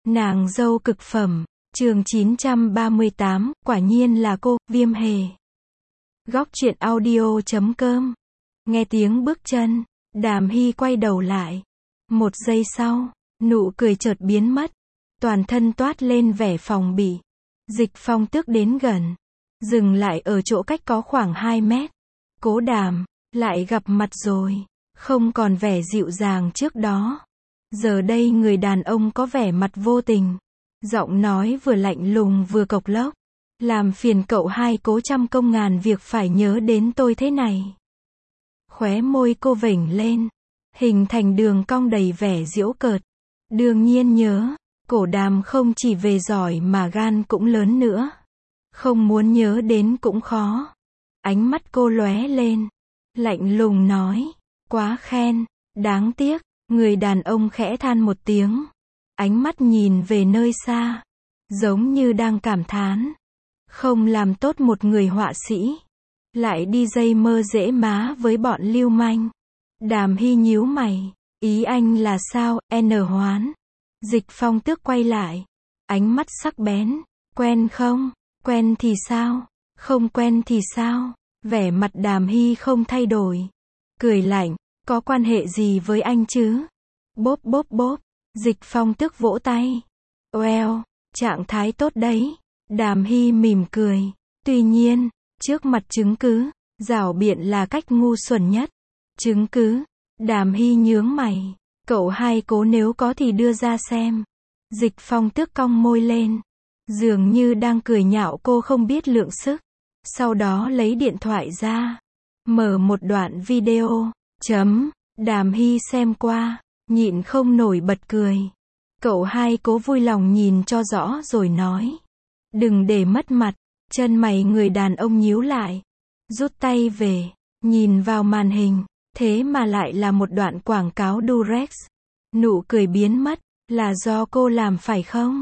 Nàng dâu cực phẩm, chương 938, quả nhiên là cô, Viêm Hề. Góc truyện audio.com. Nghe tiếng bước chân, Đàm Hy quay đầu lại. Một giây sau, nụ cười chợt biến mất. Toàn thân toát lên vẻ phòng bị. Dịch Phong Tước đến gần, dừng lại ở chỗ cách có khoảng 2 mét. Cố Đàm, lại gặp mặt rồi. Không còn vẻ dịu dàng trước đó. Giờ đây người đàn ông có vẻ mặt vô tình. Giọng nói vừa lạnh lùng vừa cộc lốc. Làm phiền cậu hai Cố trăm công ngàn việc phải nhớ đến tôi thế này. Khóe môi cô vểnh lên, hình thành đường cong đầy vẻ giễu cợt. Đương nhiên nhớ, Cổ Đàm không chỉ về giỏi mà gan cũng lớn nữa. Không muốn nhớ đến cũng khó. Ánh mắt cô lóe lên, lạnh lùng nói, quá khen, đáng tiếc. Người đàn ông khẽ than một tiếng, ánh mắt nhìn về nơi xa, giống như đang cảm thán, không làm tốt một người họa sĩ, lại đi dây mơ dễ má với bọn lưu manh. Đàm Hy nhíu mày, ý anh là sao, Hoán? Dịch Phong Tước quay lại, ánh mắt sắc bén, quen không, quen thì sao, không quen thì sao? Vẻ mặt Đàm Hy không thay đổi, cười lạnh, có quan hệ gì với anh chứ? Bốp bốp bốp, Dịch Phong Tước vỗ tay. Well, trạng thái tốt đấy. Đàm Hy mỉm cười. Tuy nhiên, trước mặt chứng cứ, rảo biện là cách ngu xuẩn nhất. Chứng cứ? Đàm Hy nhướng mày. Cậu hai Cố nếu có thì đưa ra xem. Dịch Phong Tước cong môi lên, dường như đang cười nhạo cô không biết lượng sức. Sau đó lấy điện thoại ra, mở một đoạn video. Đàm Hy xem qua, nhịn không nổi bật cười. Cậu hai Cố vui lòng nhìn cho rõ rồi nói, đừng để mất mặt. Chân mày người đàn ông nhíu lại, rút tay về, nhìn vào màn hình, thế mà lại là một đoạn quảng cáo Durex. Nụ cười biến mất, là do cô làm phải không?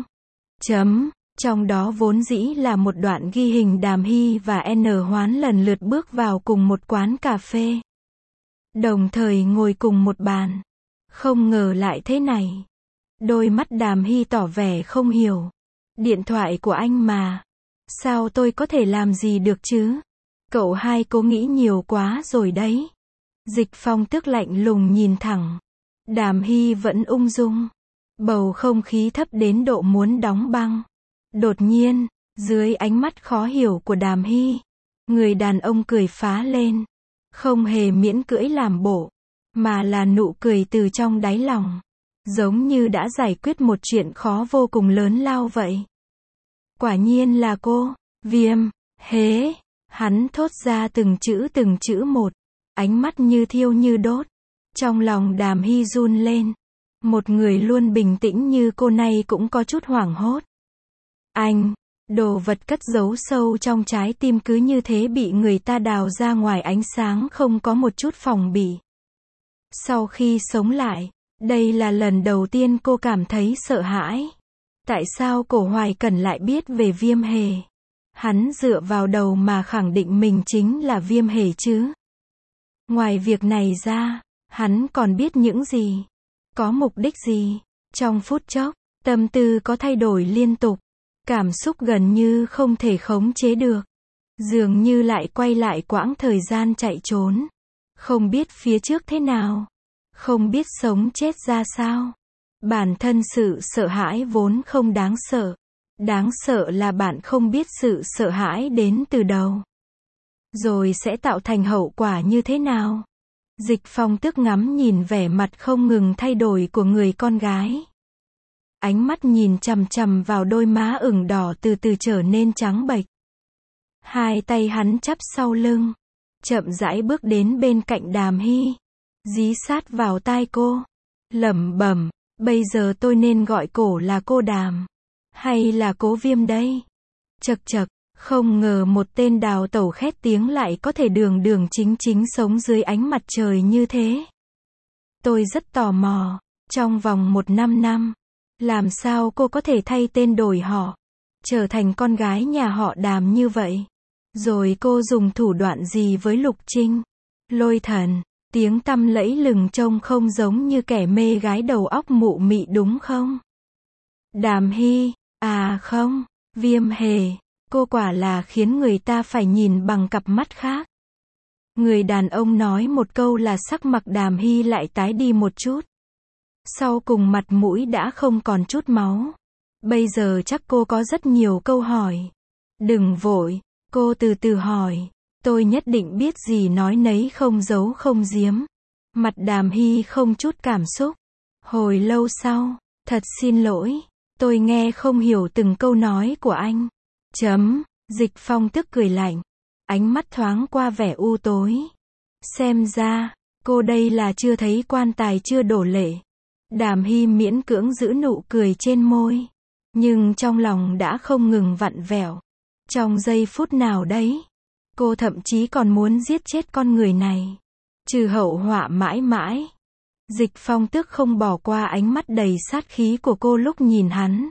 Trong đó vốn dĩ là một đoạn ghi hình Đàm Hy và Hoán lần lượt bước vào cùng một quán cà phê, đồng thời ngồi cùng một bàn. Không ngờ lại thế này. Đôi mắt Đàm Hy tỏ vẻ không hiểu. Điện thoại của anh mà. Sao tôi có thể làm gì được chứ? Cậu hai Cố nghĩ nhiều quá rồi đấy. Dịch Phong Tước lạnh lùng nhìn thẳng. Đàm Hy vẫn ung dung. Bầu không khí thấp đến độ muốn đóng băng. Đột nhiên, dưới ánh mắt khó hiểu của Đàm Hy, người đàn ông cười phá lên. Không hề miễn cưỡi làm bộ, mà là nụ cười từ trong đáy lòng, giống như đã giải quyết một chuyện khó vô cùng lớn lao vậy. Quả nhiên là cô, Viêm Hề. Hắn thốt ra từng chữ một, ánh mắt như thiêu như đốt. Trong lòng Đàm Hy run lên. Một người luôn bình tĩnh như cô này cũng có chút hoảng hốt. Anh, đồ vật cất giấu sâu trong trái tim cứ như thế bị người ta đào ra ngoài ánh sáng không có một chút phòng bị. Sau khi sống lại, đây là lần đầu tiên cô cảm thấy sợ hãi. Tại sao Cổ Hoài Cẩn lại biết về Viêm Hề? Hắn dựa vào đầu mà khẳng định mình chính là Viêm Hề chứ? Ngoài việc này ra, hắn còn biết những gì? Có mục đích gì? Trong phút chốc, tâm tư có thay đổi liên tục. Cảm xúc gần như không thể khống chế được. Dường như lại quay lại quãng thời gian chạy trốn. Không biết phía trước thế nào. Không biết sống chết ra sao. Bản thân sự sợ hãi vốn không đáng sợ. Đáng sợ là bạn không biết sự sợ hãi đến từ đâu. Rồi sẽ tạo thành hậu quả như thế nào. Dịch Phong Tước ngắm nhìn vẻ mặt không ngừng thay đổi của người con gái. Ánh mắt nhìn chằm chằm vào đôi má ửng đỏ từ từ trở nên trắng bệch. Hai tay hắn chắp sau lưng, chậm rãi bước đến bên cạnh Đàm Hy, dí sát vào tai cô, lẩm bẩm, bây giờ tôi nên gọi cổ là cô Đàm, hay là Cố Viêm đây? Chậc chậc, không ngờ một tên đào tẩu khét tiếng lại có thể đường đường chính chính sống dưới ánh mặt trời như thế. Tôi rất tò mò, trong vòng 1-5 năm, làm sao cô có thể thay tên đổi họ, trở thành con gái nhà họ Đàm như vậy? Rồi cô dùng thủ đoạn gì với Lục Trinh? Lôi Thần, tiếng tăm lẫy lừng trông không giống như kẻ mê gái đầu óc mụ mị đúng không? Đàm Hy, à không, Viêm Hề, cô quả là khiến người ta phải nhìn bằng cặp mắt khác. Người đàn ông nói một câu là sắc mặt Đàm Hy lại tái đi một chút. Sau cùng mặt mũi đã không còn chút máu. Bây giờ chắc cô có rất nhiều câu hỏi. Đừng vội, cô từ từ hỏi. Tôi nhất định biết gì nói nấy, không giấu không giếm. Mặt Đàm Hy không chút cảm xúc. Hồi lâu sau, thật xin lỗi, tôi nghe không hiểu từng câu nói của anh. Dịch Phong tức cười lạnh. Ánh mắt thoáng qua vẻ u tối. Xem ra, cô đây là chưa thấy quan tài chưa đổ lệ. Đàm Hy miễn cưỡng giữ nụ cười trên môi. Nhưng trong lòng đã không ngừng vặn vẹo. Trong giây phút nào đấy, cô thậm chí còn muốn giết chết con người này. Trừ hậu họa mãi mãi. Dịch Phong tức không bỏ qua ánh mắt đầy sát khí của cô lúc nhìn hắn.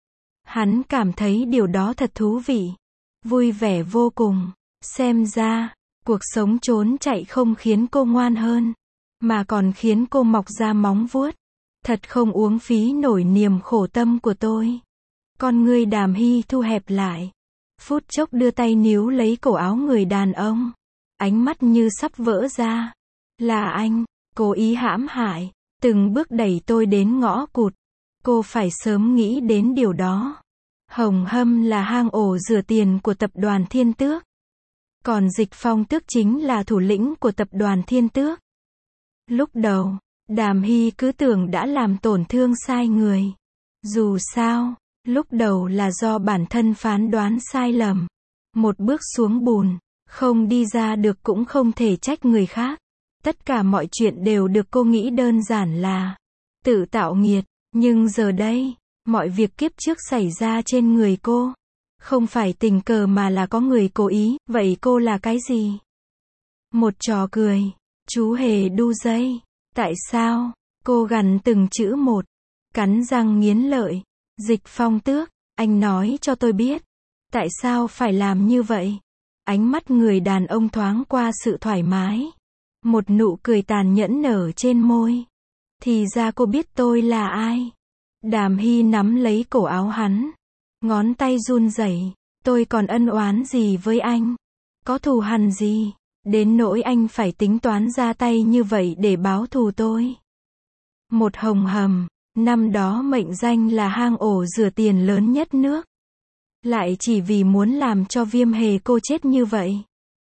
Hắn cảm thấy điều đó thật thú vị. Vui vẻ vô cùng. Xem ra, cuộc sống trốn chạy không khiến cô ngoan hơn, mà còn khiến cô mọc ra móng vuốt. Thật không uống phí nổi niềm khổ tâm của tôi. Con ngươi Đàm Hy thu hẹp lại. Phút chốc đưa tay níu lấy cổ áo người đàn ông. Ánh mắt như sắp vỡ ra. Là anh, cố ý hãm hại, từng bước đẩy tôi đến ngõ cụt. Cô phải sớm nghĩ đến điều đó. Hồng Hâm là hang ổ rửa tiền của tập đoàn Thiên Tước. Còn Dịch Phong Tước chính là thủ lĩnh của tập đoàn Thiên Tước. Lúc đầu, Đàm Hy cứ tưởng đã làm tổn thương sai người. Dù sao, lúc đầu là do bản thân phán đoán sai lầm. Một bước xuống bùn, không đi ra được cũng không thể trách người khác. Tất cả mọi chuyện đều được cô nghĩ đơn giản là tự tạo nghiệt. Nhưng giờ đây, mọi việc kiếp trước xảy ra trên người cô. Không phải tình cờ mà là có người cố ý. Vậy cô là cái gì? Một trò cười. Chú hề đu dây. Tại sao? Cô gằn từng chữ một. Cắn răng nghiến lợi. Dịch Phong Tước, anh nói cho tôi biết. Tại sao phải làm như vậy? Ánh mắt người đàn ông thoáng qua sự thoải mái. Một nụ cười tàn nhẫn nở trên môi. Thì ra cô biết tôi là ai. Đàm Hy nắm lấy cổ áo hắn. Ngón tay run rẩy. Tôi còn ân oán gì với anh? Có thù hằn gì? Đến nỗi anh phải tính toán ra tay như vậy để báo thù tôi. Một Hồng Hầm, năm đó mệnh danh là hang ổ rửa tiền lớn nhất nước. Lại chỉ vì muốn làm cho Viêm Hề cô chết như vậy.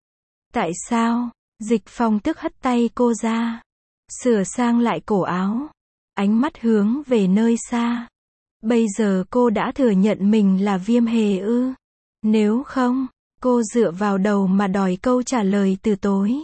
Tại sao? Dịch Phong Tước hất tay cô ra. Sửa sang lại cổ áo. Ánh mắt hướng về nơi xa. Bây giờ cô đã thừa nhận mình là Viêm Hề ư? Nếu không, cô dựa vào đầu mà đòi câu trả lời từ tối.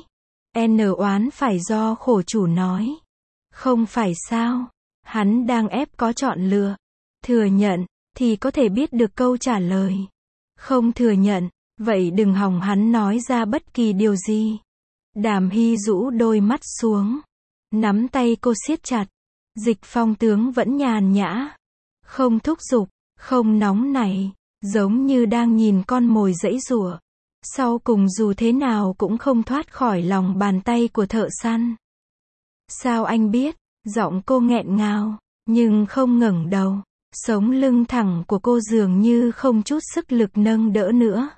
Oán phải do khổ chủ nói. Không phải sao? Hắn đang ép có chọn lựa. Thừa nhận, thì có thể biết được câu trả lời. Không thừa nhận, vậy đừng hòng hắn nói ra bất kỳ điều gì. Đàm Hy rũ đôi mắt xuống. Nắm tay cô siết chặt. Dịch Phong tướng vẫn nhàn nhã. Không thúc giục, không nóng nảy. Giống như đang nhìn con mồi giãy giụa. Sau cùng dù thế nào cũng không thoát khỏi lòng bàn tay của thợ săn. Sao anh biết? Giọng cô nghẹn ngào, nhưng không ngẩng đầu. Sống lưng thẳng của cô dường như không chút sức lực nâng đỡ nữa.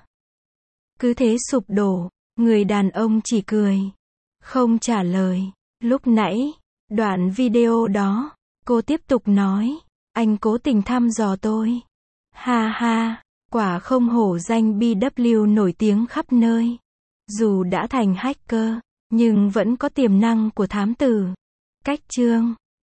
Cứ thế sụp đổ, người đàn ông chỉ cười. Không trả lời. Lúc nãy, đoạn video đó, cô tiếp tục nói. Anh cố tình thăm dò tôi. Ha ha, quả không hổ danh BW nổi tiếng khắp nơi. Dù đã thành hacker, nhưng vẫn có tiềm năng của thám tử. Cách chương